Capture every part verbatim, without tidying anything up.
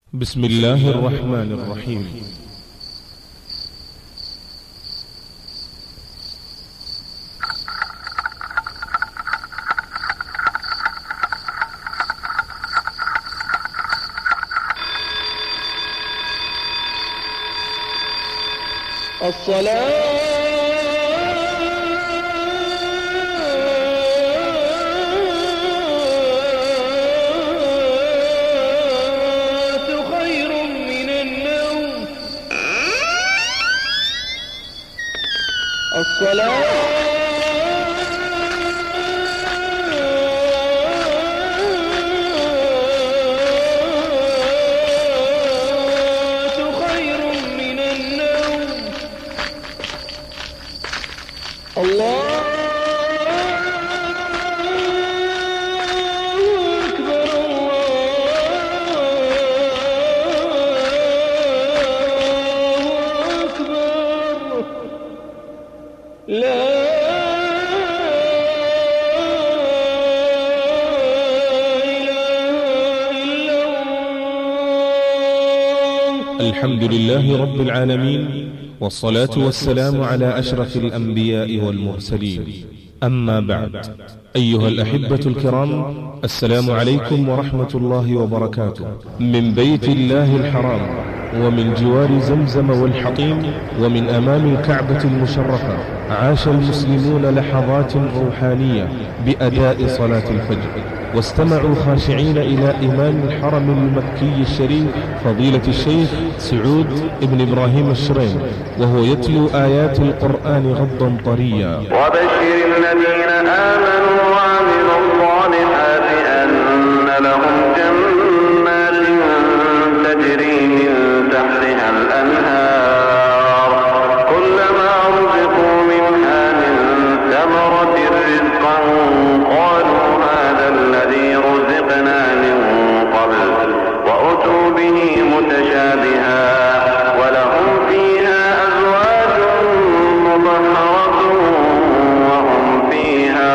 بسم الله الرحمن الرحيم. الصلاة خير من النوم. الصلاة خير من النوم. الله أكبر، الله أكبر، لا إله إلا الله. الحمد لله رب العالمين، والصلاة والسلام على أشرف الأنبياء والمرسلين، أما بعد. أيها الأحبة الكرام، السلام عليكم ورحمة الله وبركاته. من بيت الله الحرام، ومن جوار زمزم والحطيم، ومن أمام الكعبة المشرفة، عاش المسلمون لحظات روحانية بأداء صلاة الفجر، واستمعوا خاشعين إلى إمام الحرم المكي الشريف فضيلة الشيخ سعود ابن إبراهيم الشريم، وهو يتلو آيات القرآن غضا طريا. وبشر الذين آمنوا وعملوا الصالحات أن لهم جنات تجري من تحتها الأنهار، كلما رزقوا منها من ثمرة رزقا قالوا هذا الذي رزقنا من قبل، وأتوا به متشابها، ولهم فيها أزواج مطهرة وهم فيها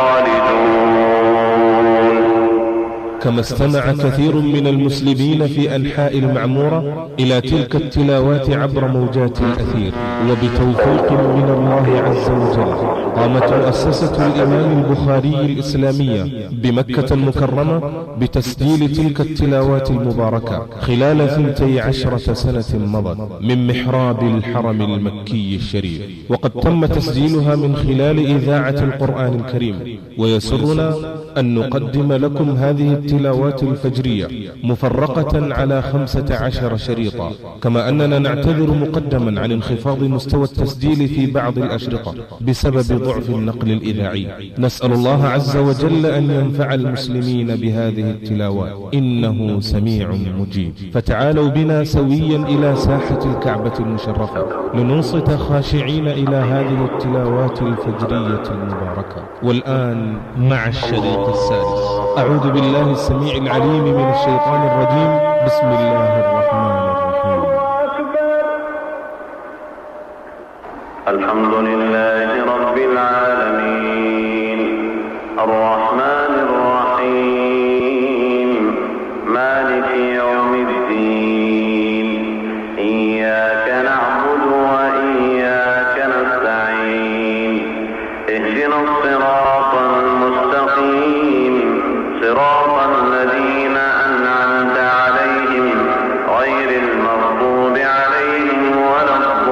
خالدون. كما استمع كثير من المسلمين في أنحاء المعمورة إلى تلك التلاوات عبر موجات الأثير، وبتوفيق من الله عز وجل قامت مؤسسة الإمام البخاري الإسلامية بمكة المكرمة بتسجيل تلك التلاوات المباركة خلال ثنتي عشرة سنة مضت من محراب الحرم المكي الشريف، وقد تم تسجيلها من خلال إذاعة القرآن الكريم. ويسرنا أن نقدم لكم هذه التلاوات الفجرية مفرقة على خمسة عشر شريطا، كما أننا نعتذر مقدما عن انخفاض مستوى التسجيل في بعض الأشرطة بسبب ضعف النقل الإذاعي. نسأل الله عز وجل أن ينفع المسلمين بهذه التلاوات، إنه سميع مجيب. فتعالوا بنا سويا إلى ساحة الكعبة المشرفة لننصت خاشعين إلى هذه التلاوات الفجرية المباركة. والآن مع الشريط السادس. أعوذ بالله السميع العليم من الشيطان الرجيم. بسم الله الرحمن الرحيم. الحمد لله رب العالمين، الرحمن الرحيم، مالك يوم الدين، إياك نعبد وإياك نستعين، اهدنا الصراط المستقيم، صراط الذين أنعمت عليهم غير المغضوب عليهم ولا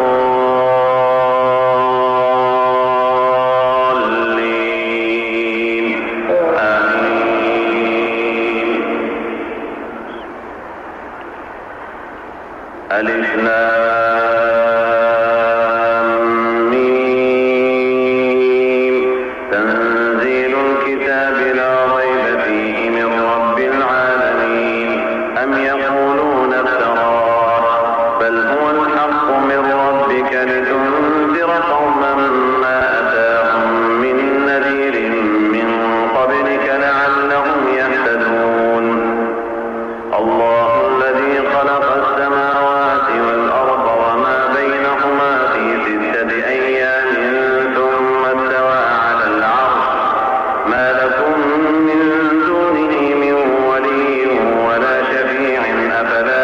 الضالين، آمين. ألف لام ميم، تنزيل الكتاب لا ريب فيه من رب العالمين. أم يقولون افتراه، بل هو الحق من ربك لتنذر قوما ما أتاهم من نذير من قبلك لعلهم يهتدون. الله الذي خلق السماوات والأرض وما بينهما في ستة أيام ثم استوى على العرش، ما لكم من دونه من ولي ولا شفيع، أفلا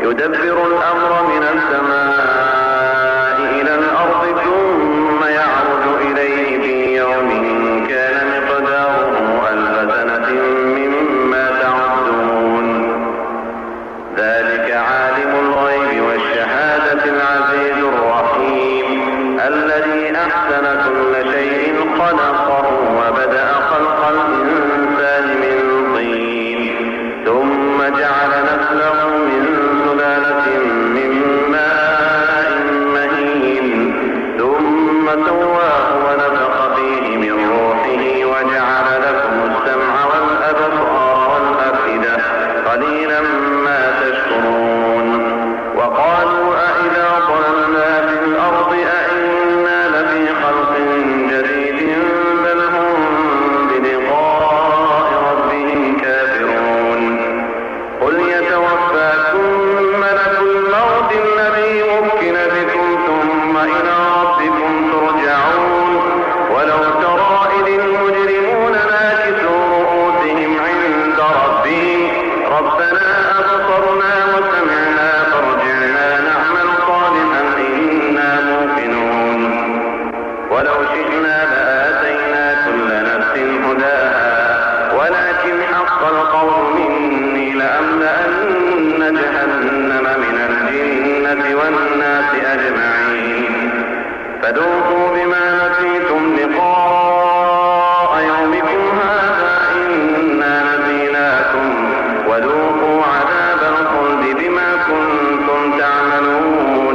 يدبر الأمر من السماء إلى الأرض ثم يعرج إليه في يوم كان مقداره ألف سنة مما تعدون ذلك عالم الغيب والشهادة العزيز الرحيم الذي أحسن كل شيء خلقه وبدأ خلق الإنسان من طين ثم جعل نسله من سلالة من ماء مهين ثم سواه ونفخ فيه من روحه وجعل لكم السمع والأبصار والأفئدة قليلا ما تشكرون وقالوا أإذا ضللنا في الأرض أإنا لفي خلق جديد بل هم بلقاء ربهم كافرون قل يتوفاكم ملك الموت الذي وكل بكم ثم إلى ربكم ترجعون ولو ترى إذ المجرمون ناكسوا رؤوسهم عند ربهم ربنا أبصرنا وسمعنا فارجعنا نعمل صالحا إنا موقنون ولو شئنا لآتينا كل نفس هداها ولكن حق القول مني لأملأن جهنم من الجنة والناس أجمعين فذوقوا بما نسيتم لقاء يومكم هذا إنا نسيناكم وذوقوا عذاب الخلد بما كنتم تعملون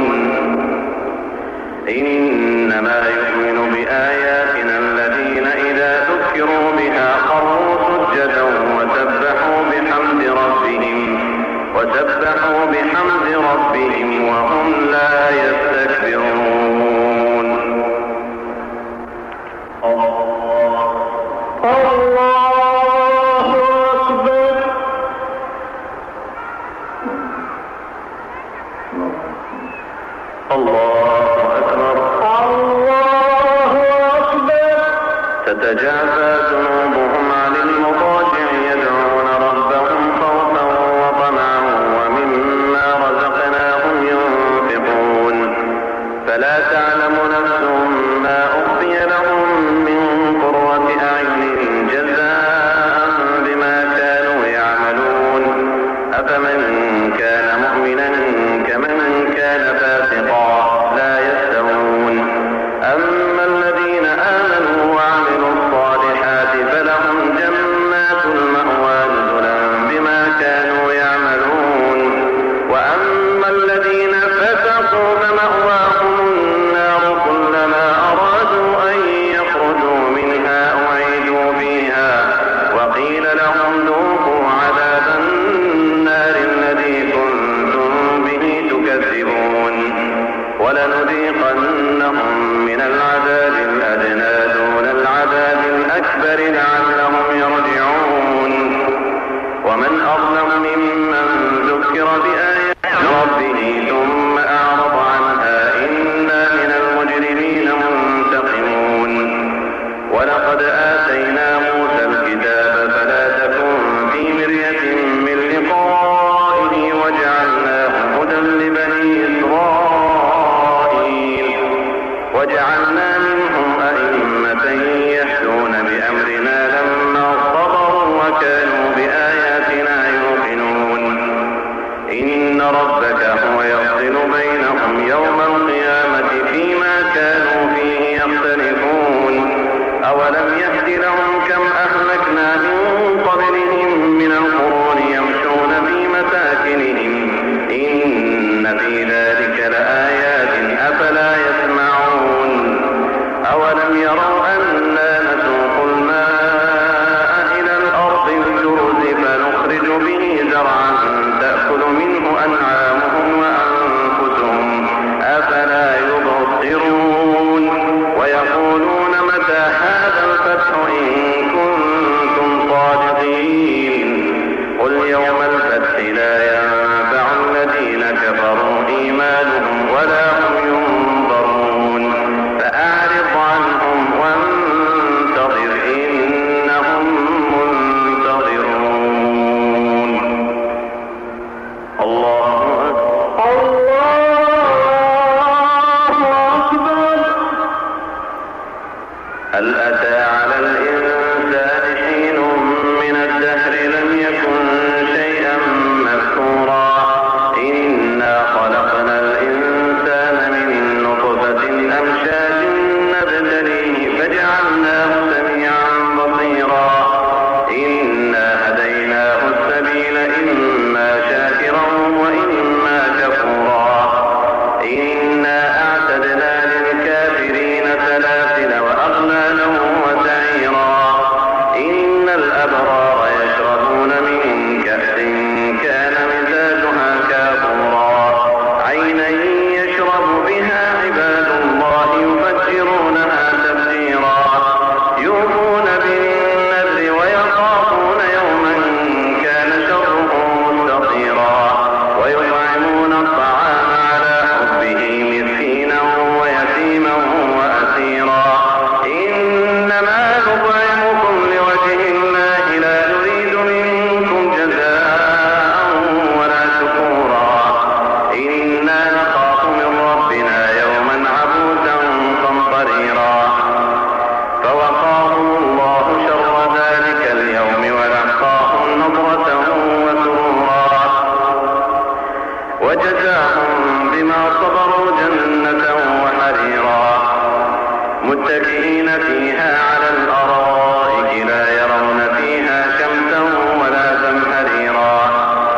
إنما يؤمن بآياتنا الذين إذا ذكروا بها خروا سجدا وسبحوا بحمد ربهم وسبحوا بحمد ربهم وهم لا يستكبرون الله أكبر الله أكبر الله أكبر تتجافى جنوبهم عن المضاجع يدعون ربهم خوفا وطمعا ومما رزقناهم ينفقون فلا تعلم نفس ما أخفي لهم من قرة أعين جزاء بما كانوا يعملون أفمن كان مؤمنا كمن كان فاسقا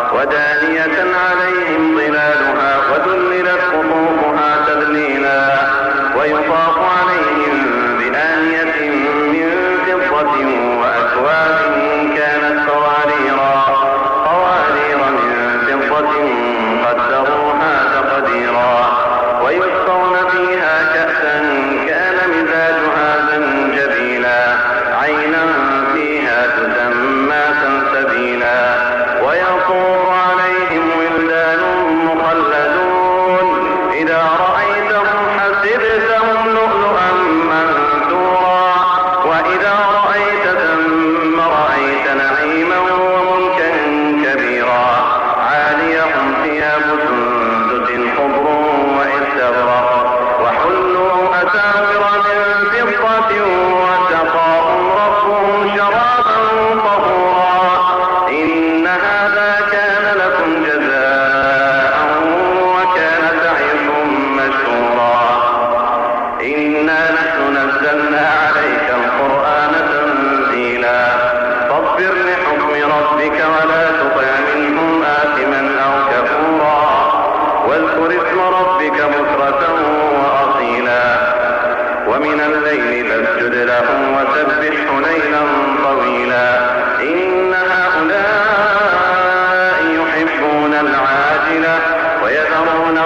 ودانية عليهم ظلالها وذللت قطوفها تذليلا ويطاف عليهم بآنية من فضة وأكواب كانت قواريرا قوارير من فضة قدروها تقديرا ويسقون فيها كأسا كان مزاجها زنجبيلا عينا فيها تسمى سلسبيلا ويطوف عليهم ولدان مخلدون إذا رأيتهم حسبتهم لؤلؤا منثورا وإذا رأيت ثم رأيت نعيما وملكا كبيرا عاليهم ثياب سندس خضر واستبرق وحلوا أساور من فضة وسقاهم ربهم شرابا طهورا إن هذا كان لكم جزاء وكان سعيكم مشكورا إنا نحن نزلنا عليك القرآن تنزيلا فاصبر لحكم ربك ولا تطع منهم آثما أو كفورا واذكر اسم ربك بكرة وأصيلا ومن الليل فاسجد لهم وسبحه ليلا طويلا إن هؤلاء يحبون العاجلة ويذرون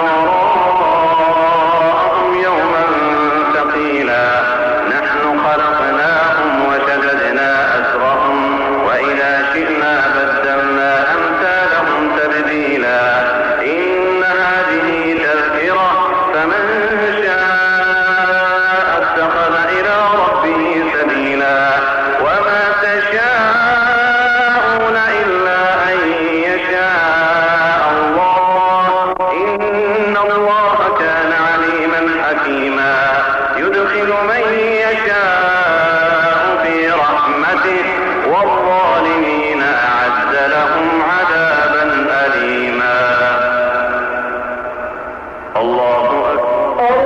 وراءهم يوما ثقيلا نحن خلقناهم وشددنا أسرهم وإذا شئنا بدلنا أمثالهم تبديلا إن هذه تذكرة فمن شاء اتخذ إلى ربه سبيلا وما تشاءون إلا أن يشاء الله إن الله كان عليما حكيما يدخل من يشاء في رحمته والظالمين أعد لهم عذابا أليما الله أكبر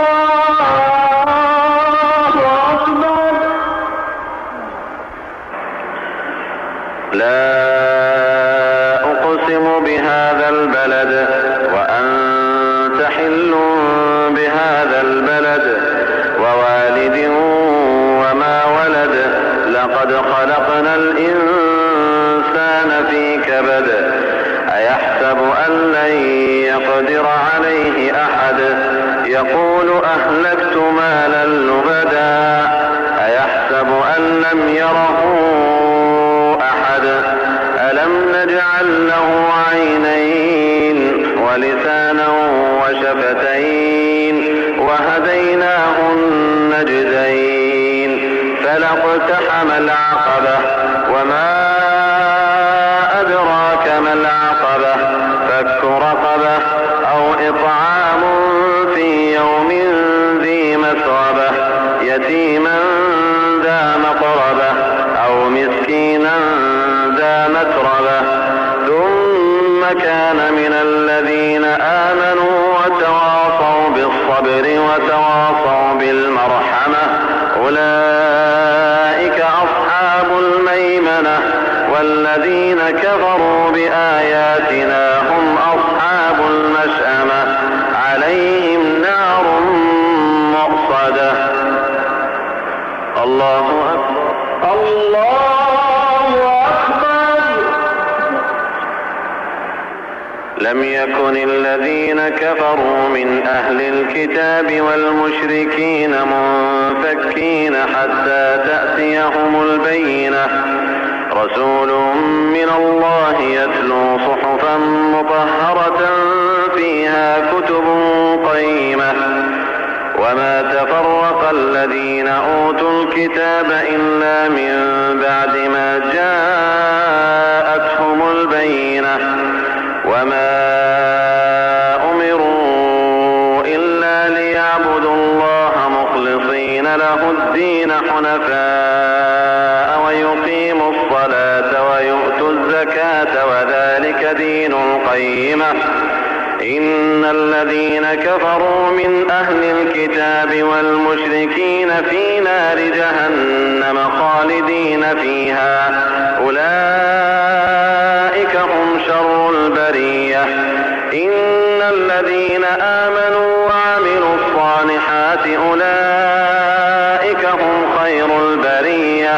لا أقسم بهذا البلد وأنت حل بهذا البلد ووالد وما ولد لقد خلقنا الإنسان في كبد أيحسب أن لن يقدر عليه أحد يقول أهلكت مالا لبدا أيحسب أن لم يره أحد ألم نجعل له عينين ولسانا وشفتين وهديناه النجدين فلاقتحم العقبة وما أدراك ما العقبة فك رقبة أو إطعام في يوم ذي مسغبة يتيما ذا مقربة أو مسكينا ذا متربة ثم كان من الذين آمنوا وتواصوا بالصبر وتواصوا بالمرحمة أولئك أصحاب الميمنة والذين كفروا بآياتنا هم أصحاب المشأمة عليهم نار مؤصدة الله أكبر الله أكبر لم يكن الذين كفروا من أهل الكتاب والمشركين منفكين حتى تأتيهم البينة رسول من الله يتلو صحفا مطهرة فيها كتب قيمة وما تفرق الذين أوتوا الكتاب إلا من بعد ما جاءتهم البينة وما أمروا إلا ليعبدوا الله مخلصين له الدين حنفاء ويقيموا الصلاة ويؤتوا الزكاة وذلك دين القيمة إن الذين كفروا من أهل الكتاب والمشركين في نار جهنم خالدين فيها أولئك هم شر البرية. إن الذين آمنوا وعملوا الصالحات أولئك هم خير البرية.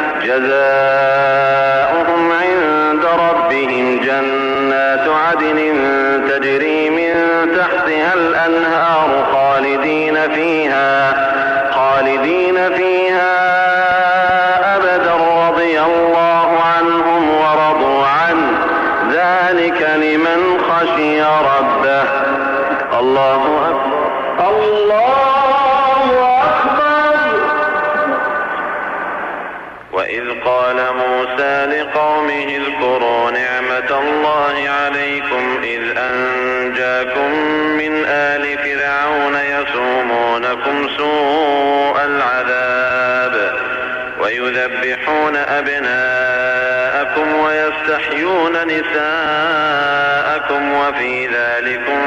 جزاؤهم عند ربهم جنات عدن تجري من تحتها الأنهار خالدين فيها خالدين فيها أبدا رضي الله عنهم ورضوا عنه ذلك لمن خشي ربه. الله أكبر الله أكبر. وإذ قال موسى لقومه اذكروا نعمة الله عليكم إذ أنجاكم من آل فرعون يسومونكم سوء العذاب ويذبحون أبناءكم ويستحيون نساءكم وفي ذلكم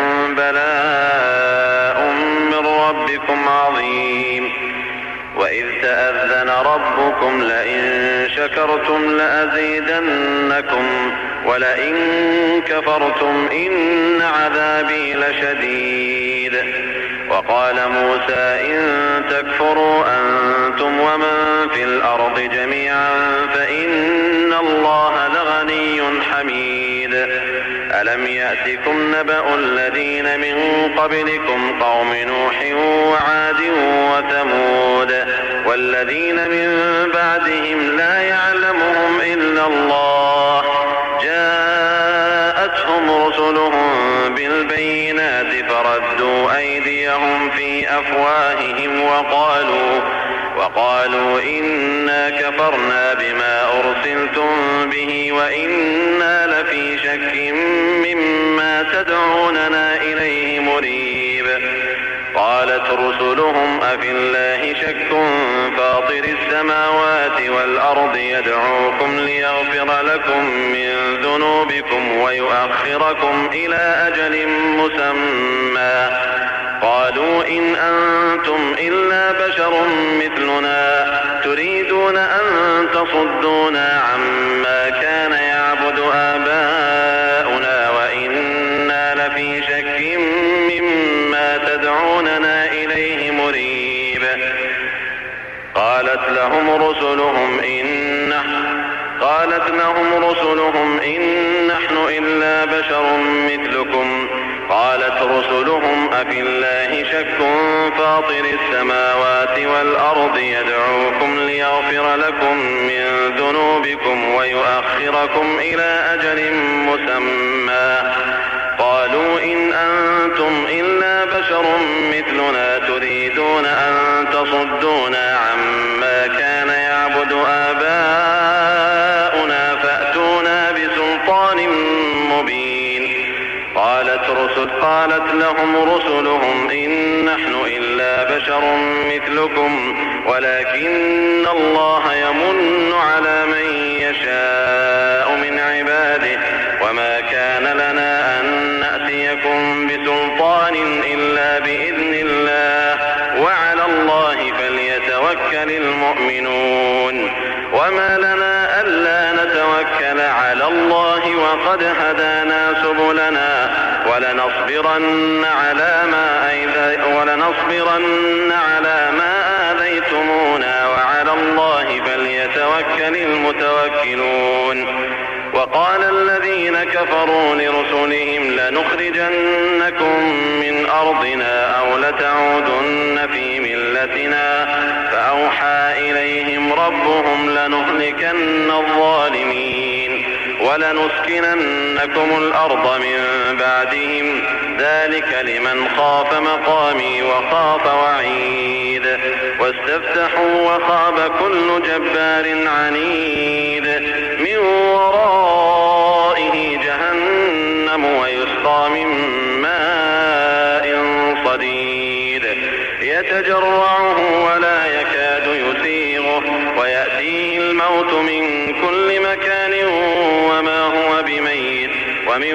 بلاء من ربكم عظيم. وإذ تأذن ربكم لئن شكرتم لأزيدنكم ولئن كفرتم إن عذابي لشديد. وقال موسى إن تكفروا أنتم ومن في الأرض جميعا فإن الله لغني حميد. ألم يأتكم نبأ الذين من قبلكم قوم نوح وعاد وثمود والذين من بعدهم لا يعلمهم إلا الله جاءتهم رسلهم بالبينات فردوا أيديهم في أفواههم وقالوا وقالوا إنا كفرنا بما أرسلتم به وإنا لفي شك مما تدعوننا إليه مريب. قالت رسلهم أفي الله شك فاطر السماوات والأرض يدعوكم ليغفر لكم من ذنوبكم ويؤخركم إلى أجل مسمى قالوا إن أنتم إلا بشر مثلنا تريدون أن تصدونا عما كان يعبد آباؤنا وإنا لفي شك مما تدعوننا إليه مريب. قالت لهم رسلهم إن قالت لهم رسلهم إن نحن إلا بشر مثلكم قالت رسلهم أفي الله شك فاطر السماوات والأرض يدعوكم ليغفر لكم من ذنوبكم ويؤخركم إلى أجل مسمى قالوا إن أنتم إلا بشر مثلنا تريدون أن تصدونا عما كان يعبد آباؤنا فأتونا بسلطان مبين. قالت رسل قالت لهم رسلهم إن نحن إلا بشر مثلكم ولكن الله يمن على من يشاء من عباده وما كان لنا أن نأتيكم بسلطان إلا بإذن الله وعلى الله فليتوكل المؤمنون. وما لنا ألا نتوكل على الله وقد هدانا سبلنا ولنصبرن على ما ولنصبرن على ما آذيتمونا وعلى الله فليتوكل المتوكلون. وقال الذين كفروا لرسلهم لنخرجنكم من أرضنا أو لتعودن في ملتنا فأوحى إليهم ربهم لنهلكن الظالمين ولنسكننكم الأرض من بعدهم ذلك لمن خاف مقامي وخاف وعيد. واستفتحوا وخاب كل جبار عنيد من ورائه جهنم ويسقى من ماء صديد يتجرعه ولا يكاد يسيغه ويأتيه الموت من كل مكان وما هو بميت ومن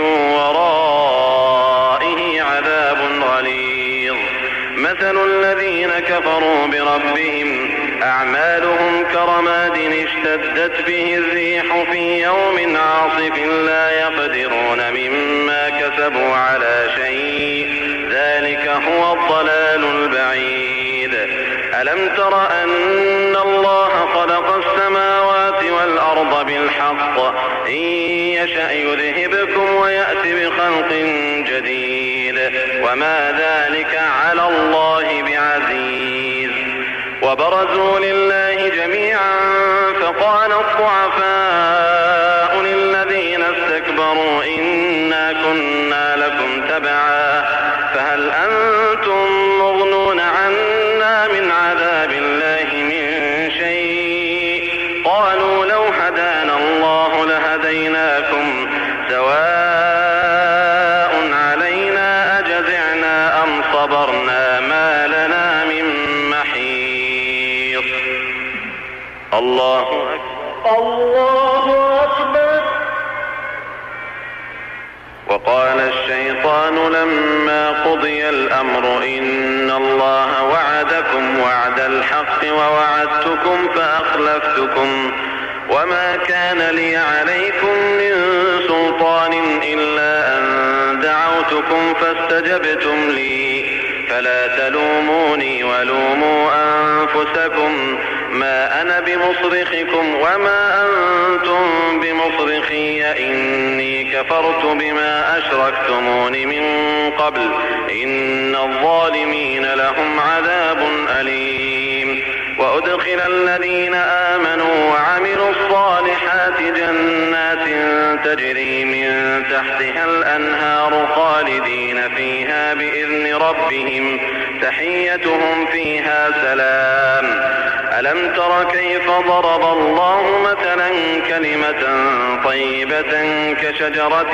ورائه عذاب غليظ. مثل الذين كفروا بربهم أعمالهم كرماد اشتهى اشتدت به الريح في يوم عاصف لا يقدرون مما كسبوا على شيء، ذلك هو الضلال البعيد. ألم تر أن الله خلق السماوات والأرض بالحق، إن يشأ يذهبكم ويأتي بخلق جديد، وما ذلك على الله بعزيز. وبرزوا لله جميعا فقال الضعفاء للذين استكبروا إنا كنا لكم تبعا فهل أنتم مغنون عنا من عذاب الله من شيء؟ قالوا لو هدانا الله لهديناكم سواء علينا أجزعنا أم صبرنا ما لنا من محيص. الله أكبر. الله أكبر. وقال الشيطان لما قضي الأمر إن الله وعدكم وعد الحق ووعدتكم فأخلفتكم وما كان لي عليكم من سلطان إلا أن دعوتكم فاستجبتم لي فلا تلوموني ولوموا أنفسكم ما أنا بمصرخكم وما أنتم بمصرخي إني كفرت بما أشركتمون من قبل إن الظالمين لهم عذاب أليم. وأدخل الذين آمنوا وعملوا الصالحات جنات تجري من تحتها الأنهار خالدين فيها بإذن ربهم تحيتهم فيها سلام. ألم تر كيف ضرب الله مثلا كلمة طيبة كشجرة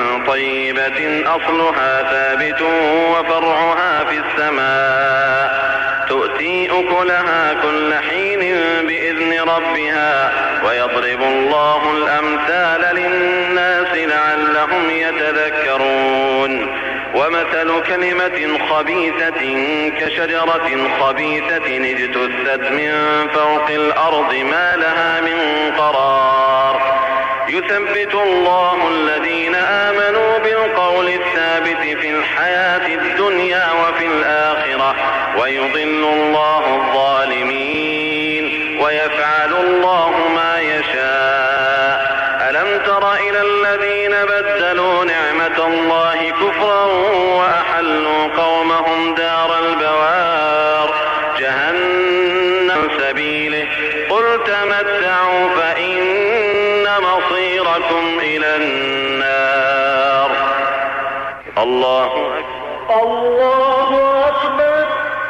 طيبة أصلها ثابت وفرعها في السماء تؤتي أكلها كل حين بإذن ربها ويضرب الله الأمثال للناس لعلهم يتذكرون. ومثل كلمة خبيثة كشجرة خبيثة اجتثت من فوق الأرض ما لها من قرار يثبت الله الذين آمنوا بالقول الثابت في الحياة الدنيا وفي الآخرة ويضل الله الظالمين ويفعل الله ما يشاء. ألم تر إلى الذين بدلوا نعمة الله كفرا وأحلوا قومهم دار البوار جهنم سبيله قل تمتعوا فإن مصيركم إلى النار. الله أكبر. الله أكبر.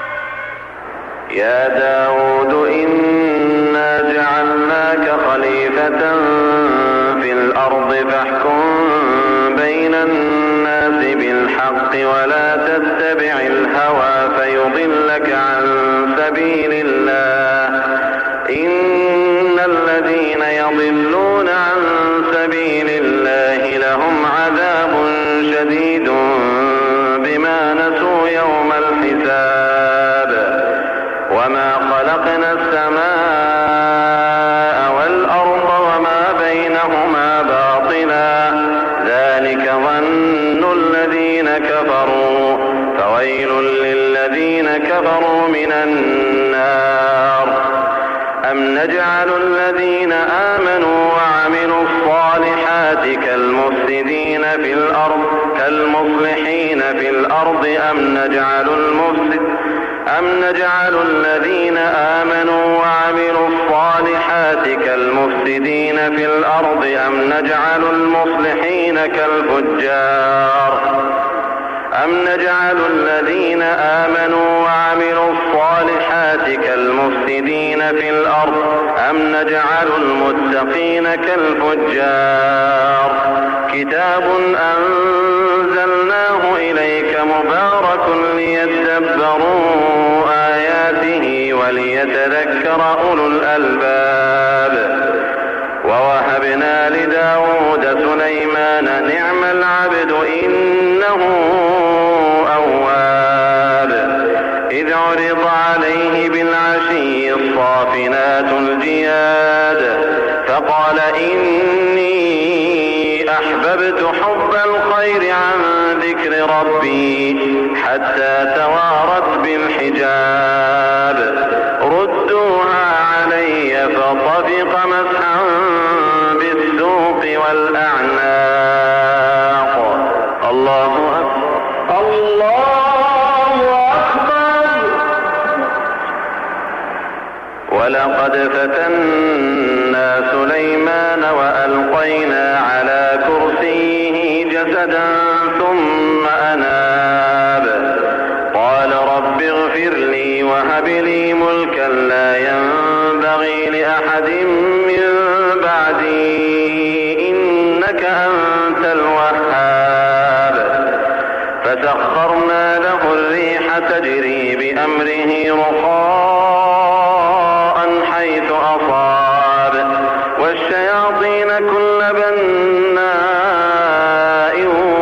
يا داود إنا جعلناك خليفة في الأرض فاحكم بين الناس بالحق ولا تتبع الهوى فيضلك عن سبيل الله إن الذين يضلون عن سبيل الله لهم عذاب شديد بما نسوا يوم الحساب. وما خلقنا السماء والأرض وما بينهما باطلا ذلك ظن الذين كفروا فويل للذين كفروا من النار. أم نجعل الذين آمنوا وعملوا الصالحات كالمفسدين في الأرض كالمصلحين في الأرض أم نجعل المفسد أم نجعل الذين آمنوا وعملوا الصالحات كالمفسدين في الأرض أم نجعل المصلحين كالفجار أم نجعل الذين آمنوا وعملوا الصالحات كالمفسدين في الأرض أم نجعل المتقين كالفجار. كتاب أنزلناه إليك مبارك ليدبروا آياته وليتذكر أولو الألباب. ووهبنا لداود سليمان نعم العبد إنه أواب. إذ عرض عليه بالعشي الصافنات الجياد الطير عن ذكر ربي حتى توارت بالحجاب ردوها علي فطفق مسحا بالسوق والأعناق. الله أكبر الله أكبر. ولقد فتنا سليمان وألقينا على كرسيه جسدا ثم أناب قال رب اغفر لي وهب لي ملكا لا ينبغي لأحد من بعدي إنك أنت الوهاب. فسخرنا له الريح تجري بأمره رخاء حيث أصاب والشياطين كل بناء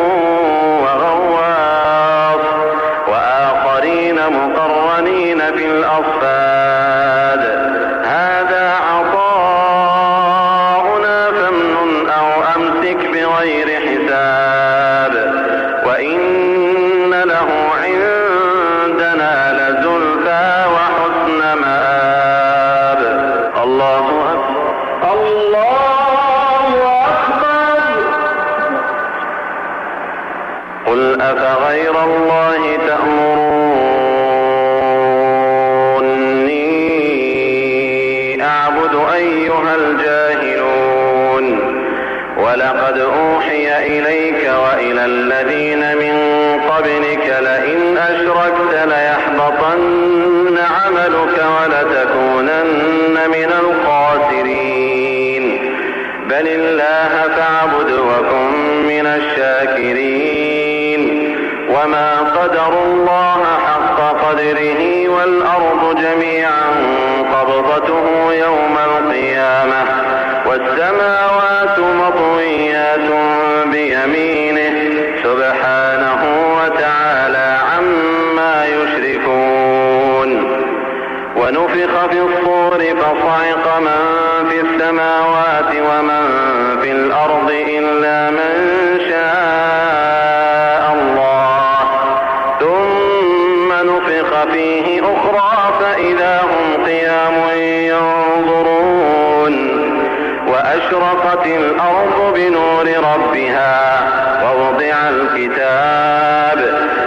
وغواص وآخرين مقرنين في الأصفاد هذا عطاؤنا فامنن أو أمسك بغير حساب وإن له عندنا لزلفى وحسن مآب. الله أكبر الله أكبر. قل أفغير الله تأمروني أعبد أيها الجاهلون ولقد أوحي إليك وإلى الذين من قبلك لئن أشركت ليحبطن عملك ولتكونن من الخاسرين بل الله فاعبد وكن من الشاكرين وما قدروا الله حق قدره والأرض جميعا قبضته يوم القيامة والسماوات مطويات بيمينه سبحانه وتعالى عما يشركون. ونفخ في الصور فصعق من في السماوات ومن في الأرض إلا من شاء الله ثم نفخ فيه أخرى فإذا هم قيام ينظرون وأشرقت الأرض بنور ربها ووضع الكتاب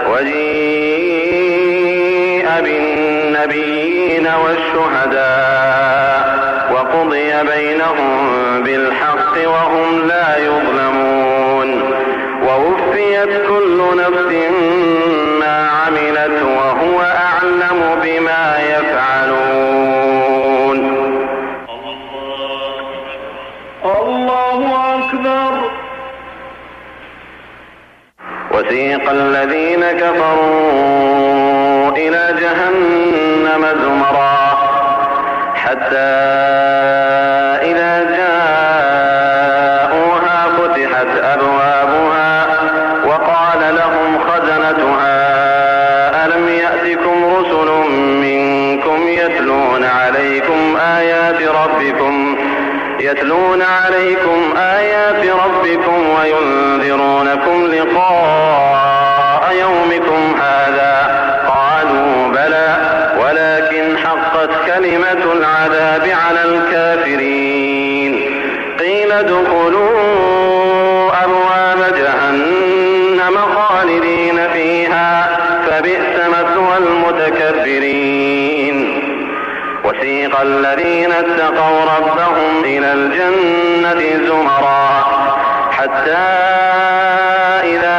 وجيء بالنبيين والشهداء وقضي بينهم بالحق وهم لا يظلمون ووفيت كل نفس ما عملت وهو أعلم بما يفعلون. الله أكبر. وسيق الذين كفروا إلى جهنم زمرا حتى إذا جاءوها فتحت أبوابها وقال لهم خزنتها ألم يأتكم رسل منكم يتلون عليكم آيات ربكم يتلون عليكم آيات ربكم وينذرونكم لقاء يومكم هذا قالوا بلى ولكن حقت كلمة العذاب على الكافرين قيل ادخلوا أبواب جهنم خالدين فيها فبئس مثوى المتكبرين. وسيق الذين اتقوا ربهم إلى الجنة زمرا حتى إذا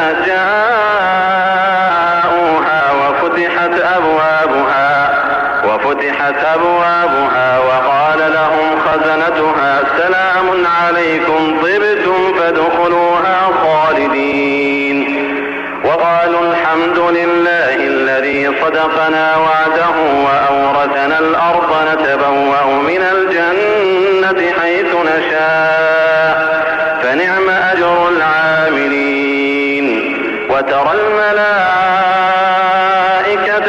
جاءوها وفتحت أبوابها وفتحت أبوابها وقال لهم خزنتها سلام عليكم طبتم فادخلوها خالدين وقالوا الحمد لله الذي صدقنا وعده وأورثنا الأرض نتبوأ من الجنة حيث نشاء فنعم أجر العاملين. وترى الملائكة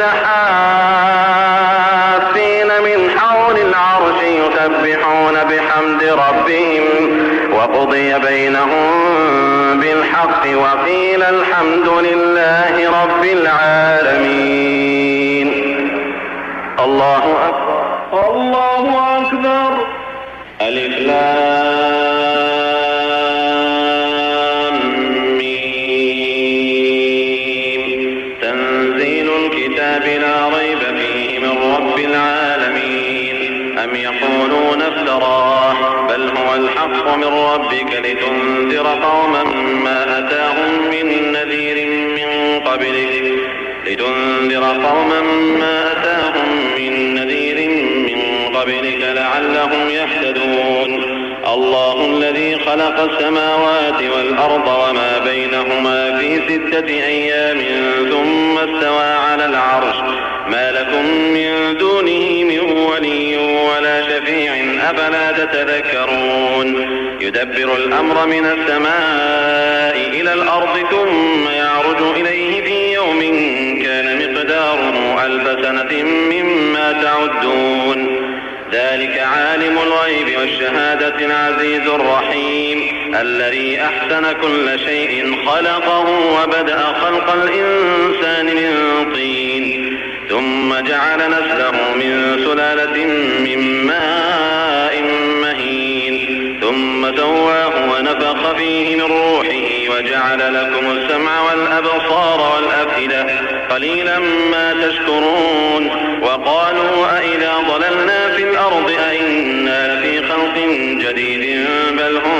حافين من حول العرش يسبحون بحمد ربهم وقضي بينهم بالحق بالحق وقيل الحمد لله رب العالمين. الله أكبر. الله أكبر. ألف لام ميم. تنزيل الكتاب لا ريب فيه من رب العالمين. أم يقولون افتراه بل هو الحق من ربك لتنذر قوما ما أتاهم من نذير من قبلك لتنذر قوما ما أتاهم من نذير من قبلك لعلهم يهتدون. الله الذي خلق السماوات والأرض وما بينهما في ستة أيام ثم استوى على العرش ما لكم من دونه من ولي ولا شفيع أفلا تتذكرون. يدبر الأمر من السماء إلى الأرض ثم يعرج إليه في يوم كان مقداره ألف سنة مما تعدون. ذلك عالم الغيب والشهادة العزيز الرحيم الذي أحسن كل شيء خلقه وبدأ خلق الإنسان من طين ثم جعل نسله من سلالة من ماء مهين ثم سواه ونفخ فيه من روحه وجعل لكم السمع والأبصار والأفئدة قليلا ما تشكرون. وقالوا أإذا ضللنا في الأرض أئنا لفي خلق جديد بل هم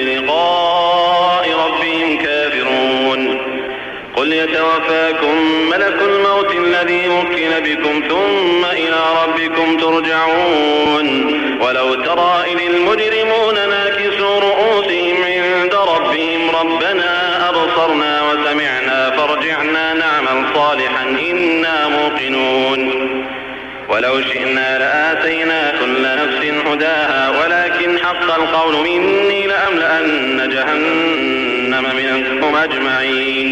بلقاء ربهم كافرون. قل يتوفاكم ملك الموت الذي وكل بكم ثم إلى ربكم ترجعون. ولو ترى إذ المجرمون ناكسوا رؤوسهم عند ربهم ربنا أبصرنا وسمعنا فارجعنا نعمل صالحا إنا موقنون. ولو شئنا لآتينا كل نفس هداها ولكن حق القول مني لأملأن جهنم منكم أجمعين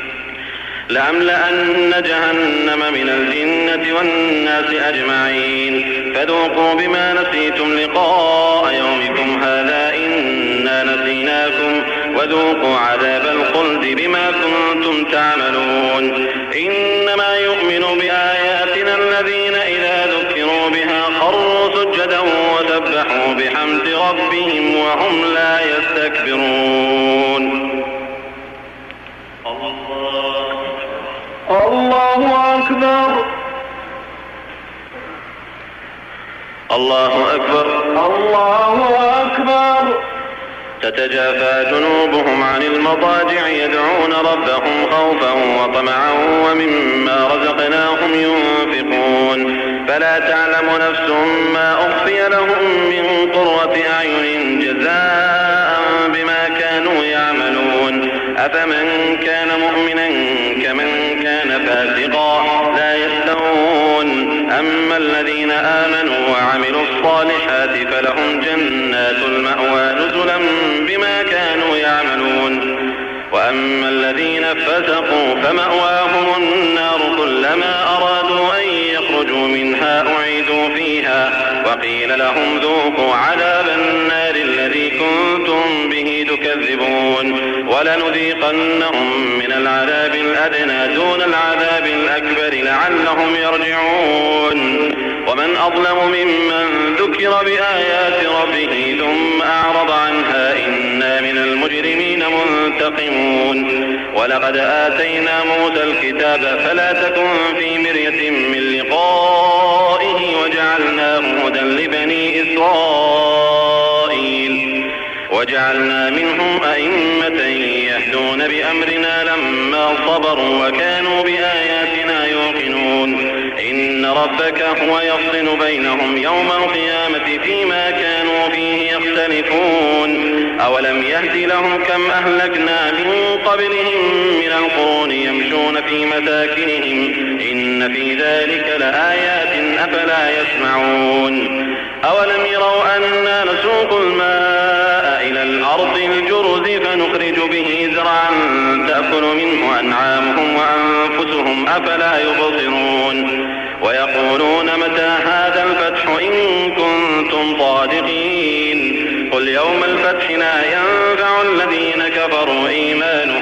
لأملأن جهنم من الجنة والناس أجمعين فذوقوا بما نسيتم لقاء يومكم هذا إنا نسيناكم وذوقوا عذاب الخلد بما كنتم تعملون. إنما يؤمن بآياتنا الذين إذا ذكروا بها خروا سجدا وسبحوا بحمد ربهم وهم لا يستكبرون. الله أكبر. الله أكبر. الله أكبر. تتجافى جنوبهم عن المضاجع يدعون ربهم خوفا وطمعا ومما رزقناهم ينفقون. فلا تعلم نفس ما أخفي لهم من قرة أعين جزاء بما كانوا يعملون. أفمن كان مؤمنا كمن كان فاسقا لا يستوون. أما الذين آمنوا وعملوا الصالحات فلهم جنات المأوى نزلا بما كانوا يعملون. وأما الذين فسقوا فمأواهم النار كلما أرادوا أن يخرجوا منها أعيدوا فيها وقيل لهم ذوقوا عذاب النار الذي كنتم به تكذبون. ولنذيقنهم من العذاب الأدنى دون العذاب الأكبر لعلهم يرجعون. ومن أظلم ممن ذكر بآيات ربه ثم أعرض عنها إنا من المجرمين منتقمون. ولقد آتينا موسى الكتاب فلا تكن في مرية من لقائه وجعلناه هدى لبني إسرائيل وجعلنا منهم أئمة يهدون بأمرنا لما صبروا وكانوا بآياتنا يوقنون. إن ربك هو يفصل بينهم يوم القيامة فيما كانوا فيه يختلفون. أولم يهد لهم كم أهلكنا من قبلهم من القرون يمشون في مساكنهم إن في ذلك لآيات أفلا يسمعون. أولم يروا أنا نسوق الماء إلى الأرض الجرز فنخرج به زرعا تأكل منه أنعامهم وأنفسهم أفلا يبصرون. ويقولون متى هذا الفتح إن كنتم صادقين. قل يوم الفتح لا ينفع الذين كفروا إيمانهم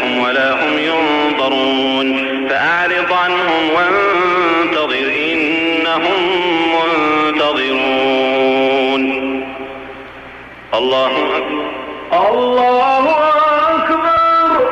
الله أكبر. الله أكبر.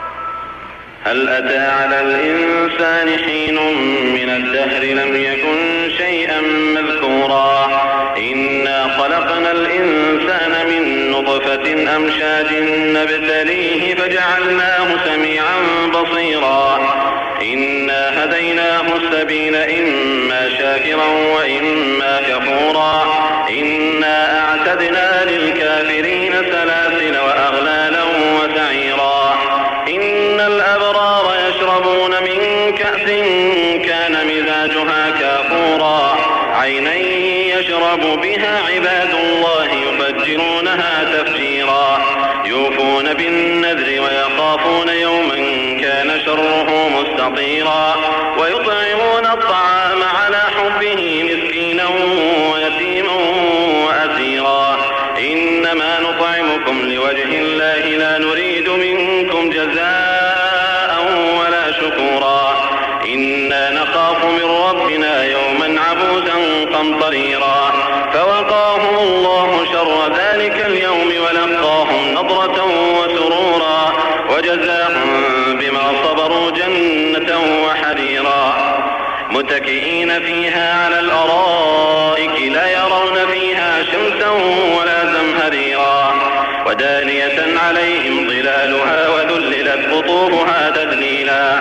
هل أتى على الإنسان حين من الدهر لم يكن شيئا مذكورا إنا خلقنا الإنسان من نطفة أمشاج نبتليه فجعلناه سميعا بصيرا إنا هديناه السبيل إما شاكرا وإما كفورا إنا أعتدنا للكافرين سلاسل وأغلالا وسعيرا إن الأبرار يشربون من كأس كان مزاجها كافورا عينا يشرب بها عباد الله يفجرونها تفجيرا يوفون بالنذر ويخافون يوما كان شره مستطيرا ويطعمون الطعام على حبه مسكينا ويتيما وأسيرا إنما نطعمكم لوجه الله لا نريد منكم جزاء ولا شكورا إنا نخاف من ربنا يوما عبوسا قمطريرا فوقاهم الله شر ذلك اليوم ولقاهم نضرة وسرورا وجزاهم بما صبروا جنة وحريرا متكئين فيها على الأرائك لا يرون فيها شمسا ولا زمهريرا ودانية عليهم ظلالها وذللت قطوفها تذليلا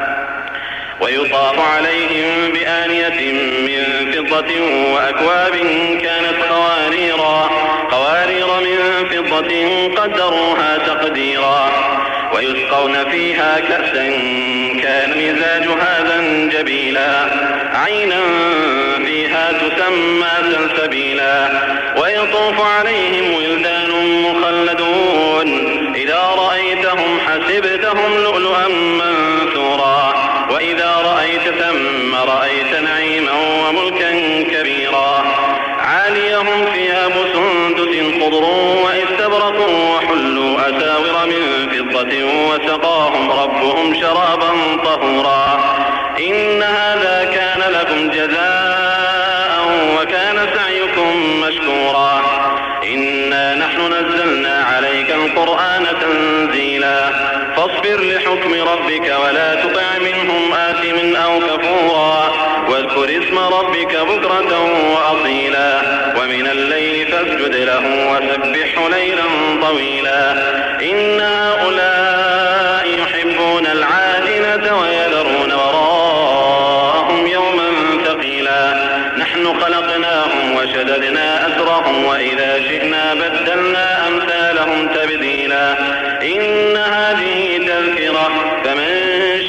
ويطاف عليهم بآنية من فضة وأكواب كانت قواريرا قوارير من فضة قدروها تقديرا ويسقون فيها كأسا كان مزاجها زنجبيلا عينا فيها تسمى سلسبيلا ويطوف عليهم ولدان مخلدون إذا رأيتهم حسبتهم لؤلؤا منثورا وإذا رأيت ثم رأيت نعيما وملكا كبيرا عاليهم ثياب سندس خضر واستبرق وحلوا أساور من فضة وسقاهم ربهم شرابا طهورا إن هذا كان لكم جزاء وكان سعيكم مشكورا إنا نحن نزلنا عليك القرآن تنزيلا فاصبر لحكم ربك ولا تطع منهم آثم أو كفورا واذكر اسم ربك بكرة وأصيلا ومن الليل فاسجد له وسبحه ليلا طويلا إن هؤلاء يحبون العاجلة ويذرون وراءهم يوما ثقيلا نحن خلقناهم وشددنا أسرهم وإذا شئنا بدلنا أمثالهم تبديلا إن هذه تذكرة فمن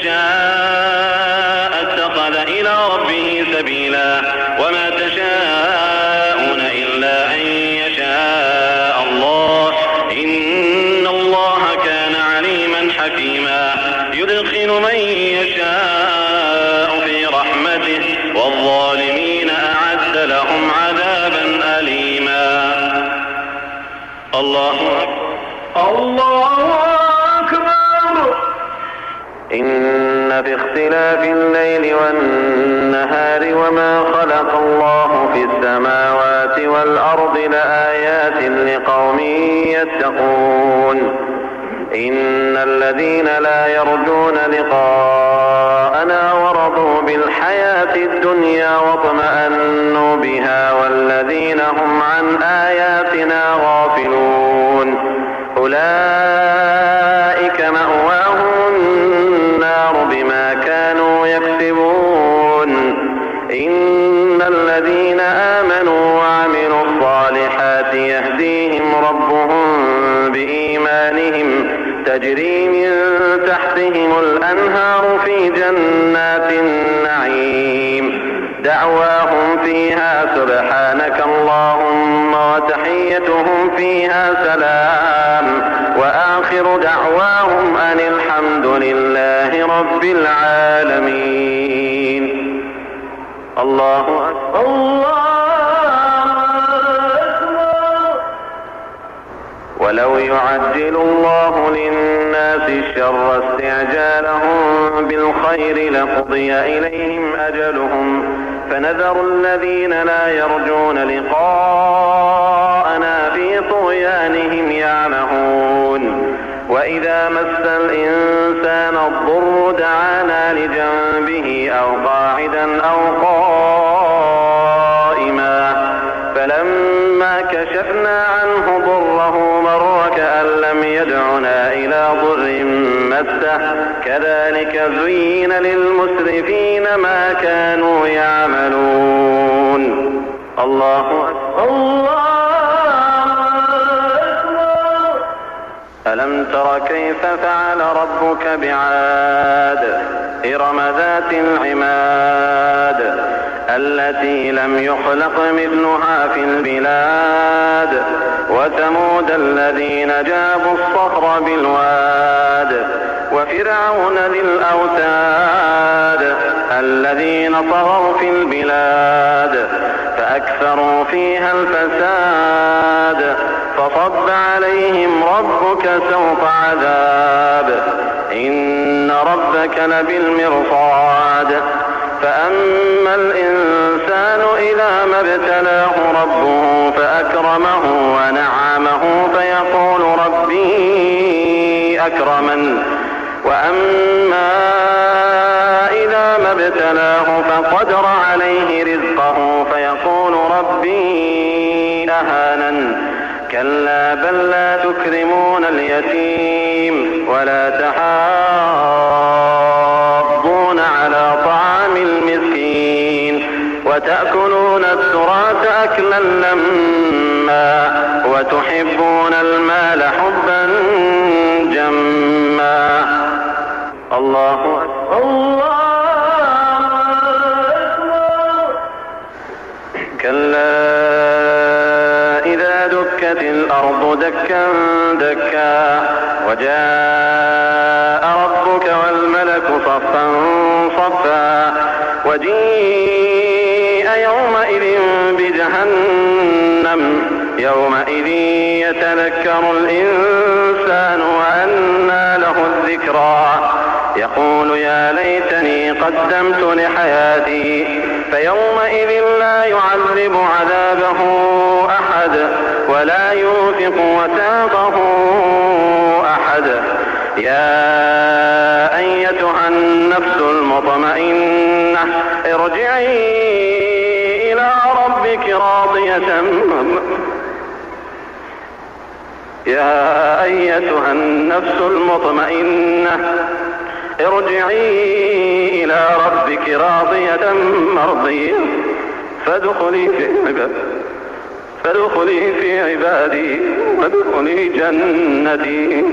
شاء اتخذ إلى ربه سبيلا وما تشاءون إلا أن يشاء الله إن الله كان عليما حكيما يدخل من يشاء في رحمته والظالمين أعد لهم عذابا أليما الله أكبر. الله أكبر. إن في اختلاف الليل والنهار وما خلق الله في السماوات والأرض لآيات لقوم يتقون إن الذين لا يرجون لقاءنا ورضوا بالحياة الدنيا واطمأنوا بها والذين هم عن آياتنا غافلون أولئك مأواهم النار بما كانوا يكسبون إن الذين آمنوا وعملوا الصالحات يهديهم ربهم بإيمانهم تجري من تحتهم الأنهار في جنات النعيم دعواهم فيها سبحانك اللهم وتحيتهم فيها سلام وآخر دعواهم أن الحمد لله رب العالمين. الله أكبر. ولو يعجل الله للناس الشر استعجالهم بالخير لقضي إليهم أجلهم فنذر الذين لا يرجون لقاءنا في طغيانهم يعمهون وإذا مس الإنسان الضر دعانا لجنبه أو قاعدا أو قائما فلما كشفنا عنه ضره مر كأن لم يدعنا إلى ضر مسه كذلك زين للمسرفين ما كانوا يعملون. الله أكبر. ألم تر كيف فعل ربك بعاد إرم ذات العماد التي لم يخلق مثلها في البلاد وثمود الذين جابوا الصخر بالواد وفرعون ذي الأوتاد الذين طغوا في البلاد فأكثروا فيها الفساد فصب عليهم ربك سوط عذاب إن ربك لبالمرصاد فأما الإنسان إذا ما ابتلاه ربه فأكرمه ونعمه فيقول ربي أكرمن وأما إذا ما ابتلاه فقدر عليه رزقه فيقول ربي أهانن كلا بل لا تكرمون اليتيم ولا تحاضون على طعام المسكين وتأكلون التراث أكلا لما وتحبون المال حبا جما. الله أكبر. كلا إذا دكت الأرض دكا دكا وجاء ربك والملك صفا صفا وجيء يومئذ بجهنم يومئذ يتذكر الإنسان وأنى له الذكرى يقول يا ليتني قدمت لحياتي فيومئذ لا يعذب عذابه أحد ولا يوثق وثاقه أحد. يا أيتها النفس المطمئنة ارجعي إلى ربك راضية يا أيتها النفس المطمئنة ارجعي إلى ربك راضية مرضية فادخلي في عبادي فادخلي في عبادي وادخلي جنتي.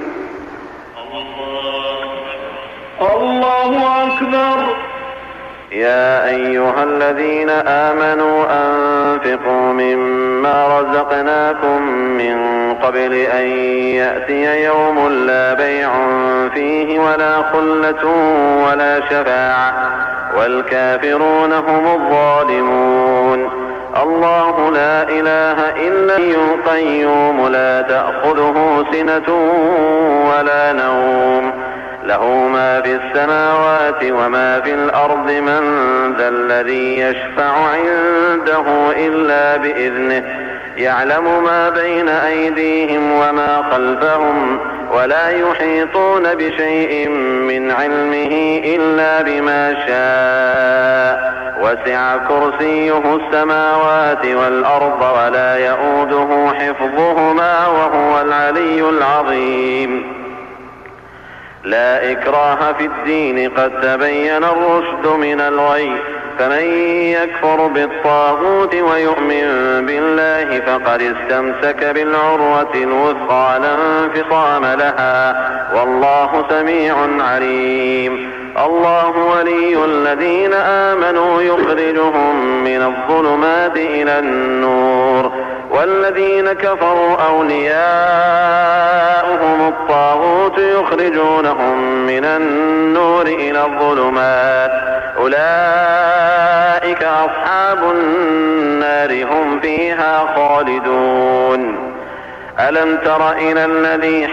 الله أكبر. يا أيها الذين آمنوا أنفقوا مما رزقناكم من قبل أن يأتي يوم لا بيع فيه ولا خلة ولا شفاعة والكافرون هم الظالمون. الله لا إله إلا هو القيوم لا تأخذه سنة ولا نوم له ما في السماوات وما في الأرض من ذا الذي يشفع عنده إلا بإذنه يعلم ما بين أيديهم وما خلفهم ولا يحيطون بشيء من علمه إلا بما شاء وسع كرسيه السماوات والأرض ولا يؤوده حفظهما وهو العلي العظيم. لا إكراه في الدين قد تبين الرشد من الغي فمن يكفر بالطاغوت ويؤمن بالله فقد استمسك بالعروة الوثقى لا انفصام لها والله سميع عليم. الله ولي الذين آمنوا يخرجهم من الظلمات إلى النور والذين كفروا أولياؤهم الطاغوت يخرجونهم من النور إلى الظلمات أولئك أصحاب النار هم فيها خالدون. ألم تر إلى الذي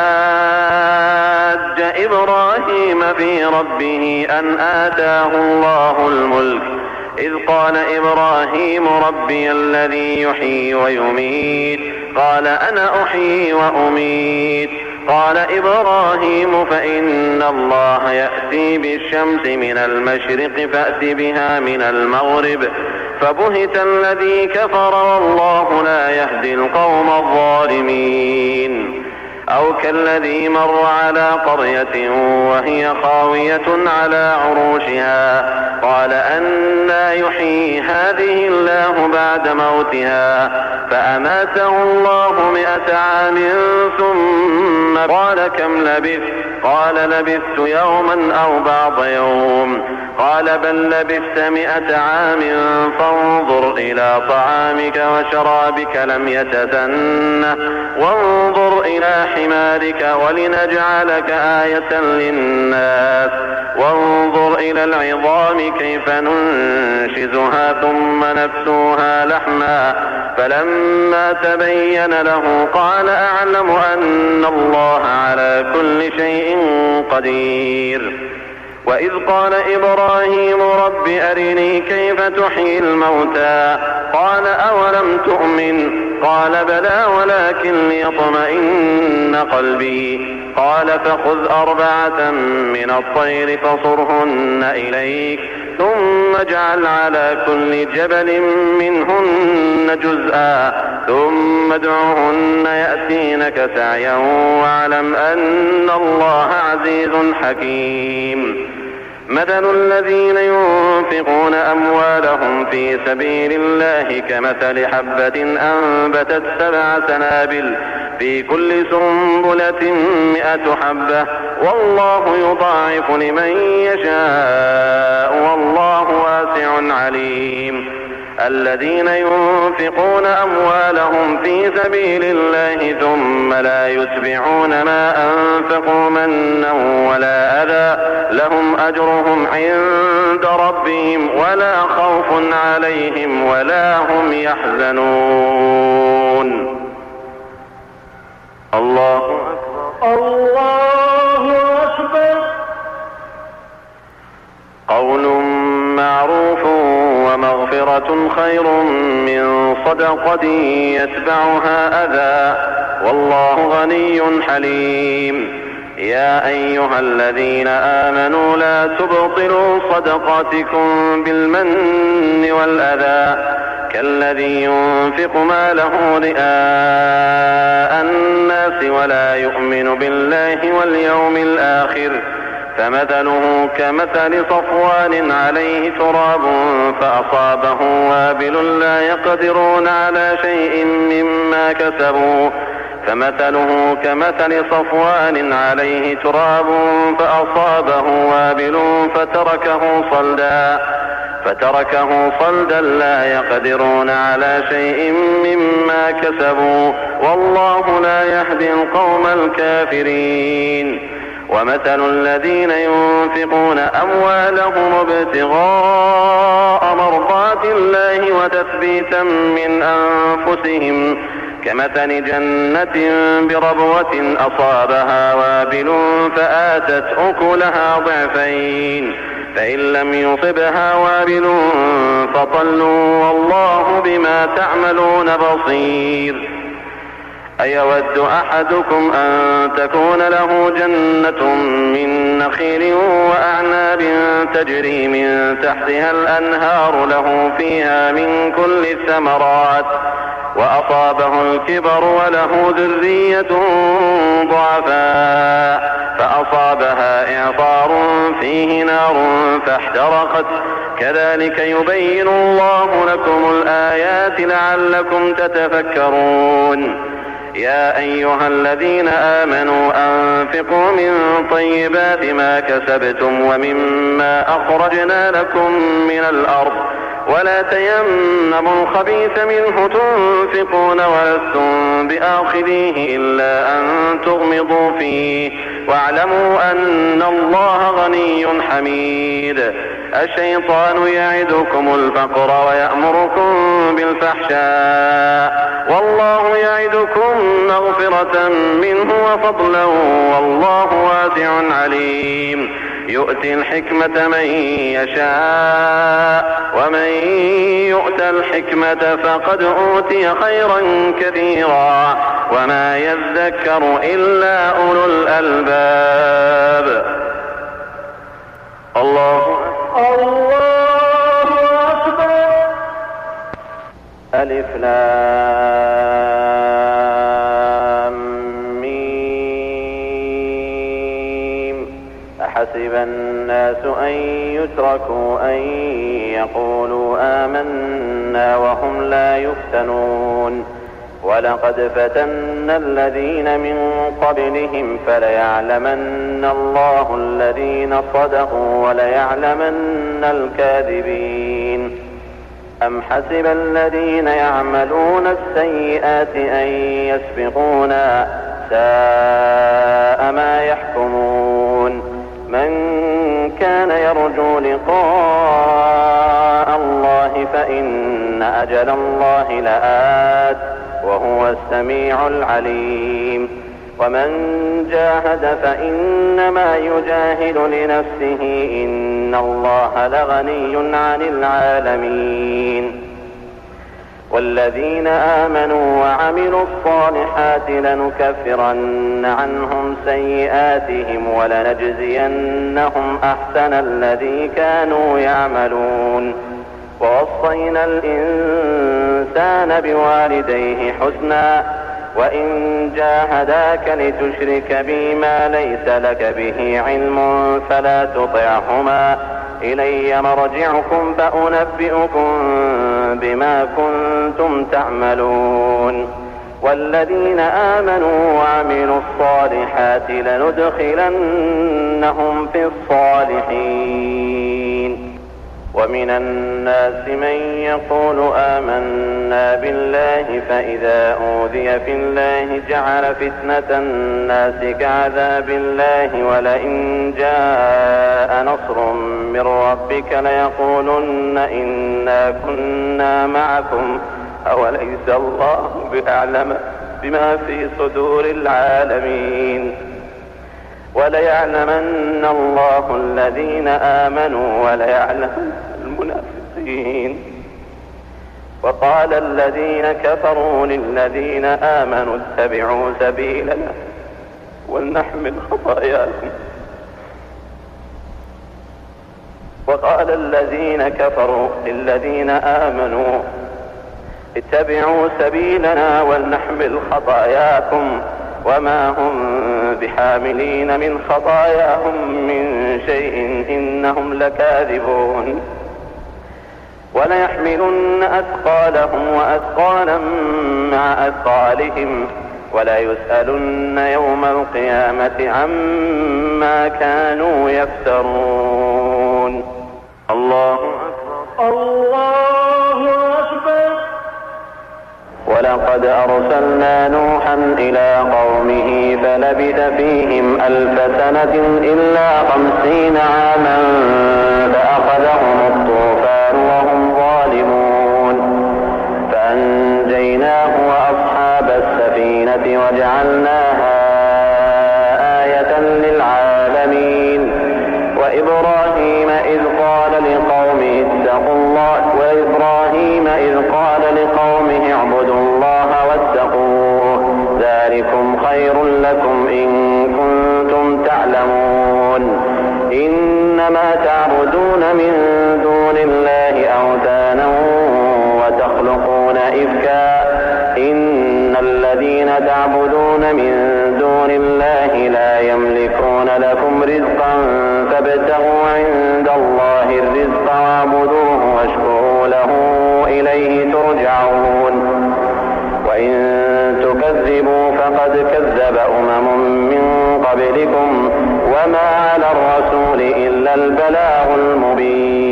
حاج إبراهيم في ربه أن آتاه الله الملك إذ قال إبراهيم ربي الذي يحيي ويميت قال أنا أحيي وأميت قال إبراهيم فإن الله يأتي بالشمس من المشرق فأت بها من المغرب فبهت الذي كفر والله لا يهدي القوم الظالمين. أو كالذي مر على قرية وهي خاوية على عروشها قال أنى يحيي هذه الله بعد موتها فأماته الله مئة عام ثم قال كم لبثت قال لبثت يوما أو بعض يوم قال بل لبثت مئة عام فانظر إلى طعامك وشرابك لم يتسنه وانظر إلى حمارك ولنجعلك آية للناس وانظر إلى العظام كيف ننشزها ثم نكسوها لحما فلما تبين له قال أعلم أن الله على كل شيء قدير. وإذ قال إبراهيم رب أرني كيف تحيي الموتى قال أولم تؤمن قال بلى ولكن ليطمئن قلبي قال فخذ أربعة من الطير فصرهن إليك ثم اجعل على كل جبل منهن جزءا ثم ادعهن يأتينك سعيا واعلم أن الله عزيز حكيم. مثل الذين ينفقون أموالهم في سبيل الله كمثل حبة أنبتت سبع سنابل في كل سنبلة مئة حبة والله يضاعف لمن يشاء والله واسع عليم. الذين ينفقون أموالهم في سبيل الله ثم لا يتبعون ما أنفقوا منا ولا أذى لهم أجرهم عند ربهم ولا خوف عليهم ولا هم يحزنون. الله أكبر الله أكبر. قول معروف ومغفرة خير من صدقة يتبعها أذى والله غني حليم. يا أيها الذين آمنوا لا تبطلوا صدقاتكم بالمن والأذى كالذي ينفق ماله رئاء الناس ولا يؤمن بالله واليوم الآخر فمثله كمثل صفوان عليه تراب فأصابه وابل لا يقدرون على شيء مما كسبوا فمثله كمثل صفوان عليه تراب فأصابه وابل فتركه صلدا فتركه صلدا لا يقدرون على شيء مما كسبوا والله لا يهدي القوم الكافرين. ومثل الذين ينفقون أموالهم ابتغاء مرضات الله وتثبيتا من أنفسهم كمثل جنة بربوة أصابها وابل فآتت أكلها ضعفين فإن لم يصبها وابل فطل والله بما تعملون بصير. أيود أحدكم أن تكون له جنة من نخيل وأعناب تجري من تحتها الأنهار له فيها من كل الثمرات وأصابه الكبر وله ذرية ضعفاء فأصابها إعصار فيه نار فاحترقت كذلك يبين الله لكم الآيات لعلكم تتفكرون. يا أيها الذين آمنوا أنفقوا من طيبات ما كسبتم ومما أخرجنا لكم من الأرض ولا تيمموا الخبيث منه تنفقون ولستم بآخذيه إلا أن تغمضوا فيه واعلموا أن الله غني حميد. الشيطان يعدكم الفقر ويأمركم بالفحشاء والله يعدكم مغفرة منه وفضلا والله واسع عليم. يؤتي الحكمة من يشاء ومن يؤت الحكمة فقد أوتي خيرا كثيرا وما يذكر إلا أولو الألباب. الله الله أكبر. ألف لام ميم. أحسب الناس أن يتركوا أن يقولوا آمنا وهم لا يفتنون ولقد فتنا الذين من قبلهم فليعلمن الله الذين صدقوا وليعلمن الكاذبين. أم حسب الذين يعملون السيئات أن يسبقونا ساء ما يحكمون. من كان يرجو لقاء الله فإن أجل الله لآت وهو السميع العليم. ومن جاهد فإنما يجاهد لنفسه إن الله لغني عن العالمين. والذين آمنوا وعملوا الصالحات لنكفرن عنهم سيئاتهم ولنجزينهم أحسن الذي كانوا يعملون. ووصينا الإنسان بوالديه حسنا وإن جاهداك لتشرك بي ما ليس لك به علم فلا تطعهما إلي مرجعكم فأنبئكم بما كنتم تعملون. والذين آمنوا وعملوا الصالحات لندخلنهم في الصالحين. ومن الناس من يقول آمنا بالله فإذا أوذي في الله جعل فتنة الناس كعذاب الله ولئن جاء نصر من ربك ليقولن إنا كنا معكم أوليس الله بأعلم بما في صدور العالمين. وليعلمن الله الذين آمنوا وليعلمن المنافقين. وقال الذين كفروا للذين آمنوا اتبعوا سبيلنا ولنحمل خطاياكم. وقال الذين كفروا للذين آمنوا اتبعوا سبيلنا ولنحمل خطاياكم وما هم بحاملين من خطاياهم من شيء إنهم لكاذبون. وليحملن أثقالهم وأثقالا مع أثقالهم وليسألن يوم القيامة عما كانوا يفترون. الله أكبر. الله أكبر. ولقد أرسلنا نوحا إلى قومه فلبث فيهم ألف سنة إلا خمسين عاما فأخذهم الطوفان وهم ظالمون فأنجيناه وأصحاب السفينة وجعلناها آية للعالمين. وإبراهيم إذ قال لقومه اتقوا الله وإبراهيم إذ قال لقومه اعبدوا الله واتقوه ذلكم خير لكم إن كنتم تعلمون. إنما تعبدون من دون الله أوثانا وتخلقون إفكا إن الذين تعبدون من دون الله لا يملكون لكم رزقا فابتغوا عند الله الرزق واعبدوه واشكروا له إليه ترجعون. وإن تكذبوا فقد كذب أمم من قبلكم وما على الرسول إلا البلاغ المبين.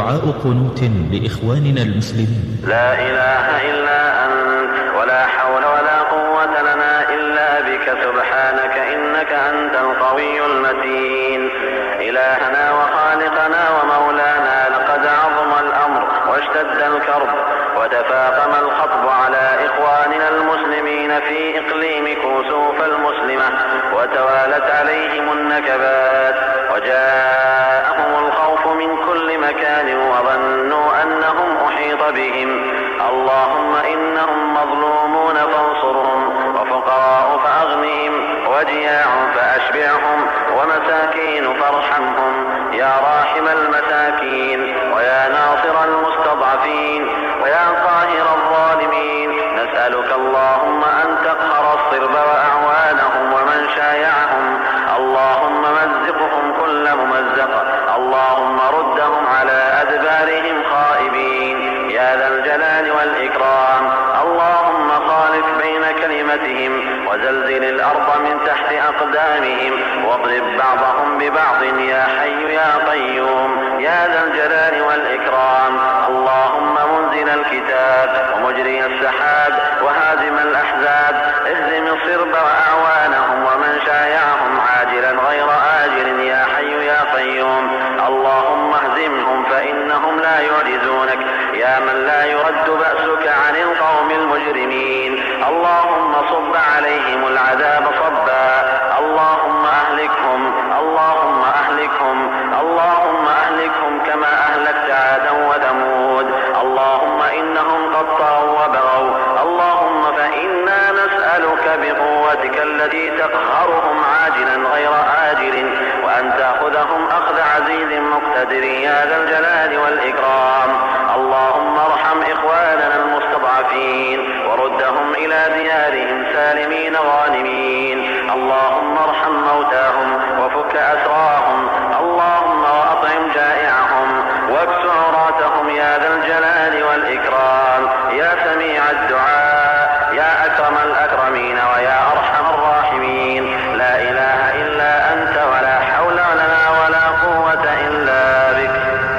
دعاء قنوت لإخواننا المسلمين. لا إله إلا أنت ولا حول ولا قوة لنا إلا بك سبحانك إنك أنت القوي المتين. إلهنا وخالقنا ومولانا لقد عظم الأمر واشتد الكرب وتفاقم الخطب على إخواننا المسلمين في إقليم كوسوف المسلمة وتوالت عليهم النكبات وجاءهم الخوف من كل مكان وظنوا أنهم أحيط بهم. اللهم إنهم مظلومون فانصرهم وفقراء فأغنهم وجياع فأشبعهم ومساكين فارحمهم يا راحم المساكين ويا ناصر المستضعفين ويا قاهر الظالمين. نسألك اللهم أن تقهر الصرب وأعوانهم ومن شايعهم. اللهم مزقهم كل ممزق. اللهم ردهم على أدبارهم خائبين يا ذا الجلال والإكرام. اللهم خالف بين كلمتهم وزلزل الأرض من تحت أقدامهم واضرب بعضهم ببعض يا حي يا قيوم يا ذا الجلال والإكرام. اللهم منزل الكتاب ومجري السحاب وهازم الأحزاب اهزم الصرب وأعوانهم ومن شايعهم عاجلا غير آجل يا حي يا قيوم. اللهم اهزمهم فإنهم لا يعجزونك يا من لا يرد بأسك عن القوم المجرمين. اللهم صب عليهم العذاب صبا. اللهم أهلكهم اللهم أهلكهم اللهم أهلكهم كما أهلكت عادا وثمود. اللهم إنهم قد طغوا وبغوا. اللهم فإنا نسألك بقوتك التي تقهرهم عاجلا غير آجل وأن تأخذهم أخذ عزيز مقتدر يا ذا الجلال والإكرام. اللهم ارحم إخواننا المستضعفين وردهم إلى ديارهم سالمين غانمين. اللهم ارحم موتاهم وفك أسراهم. اللهم وأطعم جائعهم واكس عراتهم يا ذا الجلال والإكرام يا سميع الدعاء يا أكرم الأكرمين ويا أرحم الراحمين. لا إله إلا أنت ولا حول لنا ولا قوة إلا بك.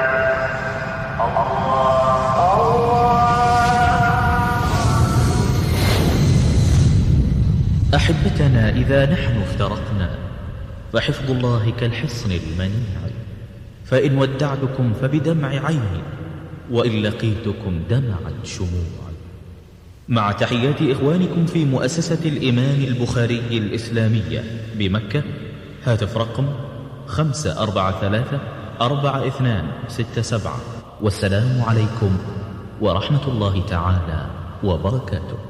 أحبتنا، إذا نحن افترقنا فحفظ الله كالحصن المنيع، فإن ودعتكم فبدمع عيني وإن لقيتكم دمعت شموع. مع تحيات إخوانكم في مؤسسة الإمام البخاري الإسلامية بمكة، هاتف رقم خمسة أربعة ثلاثة أربعة اثنان ستة سبعة. والسلام عليكم ورحمة الله تعالى وبركاته.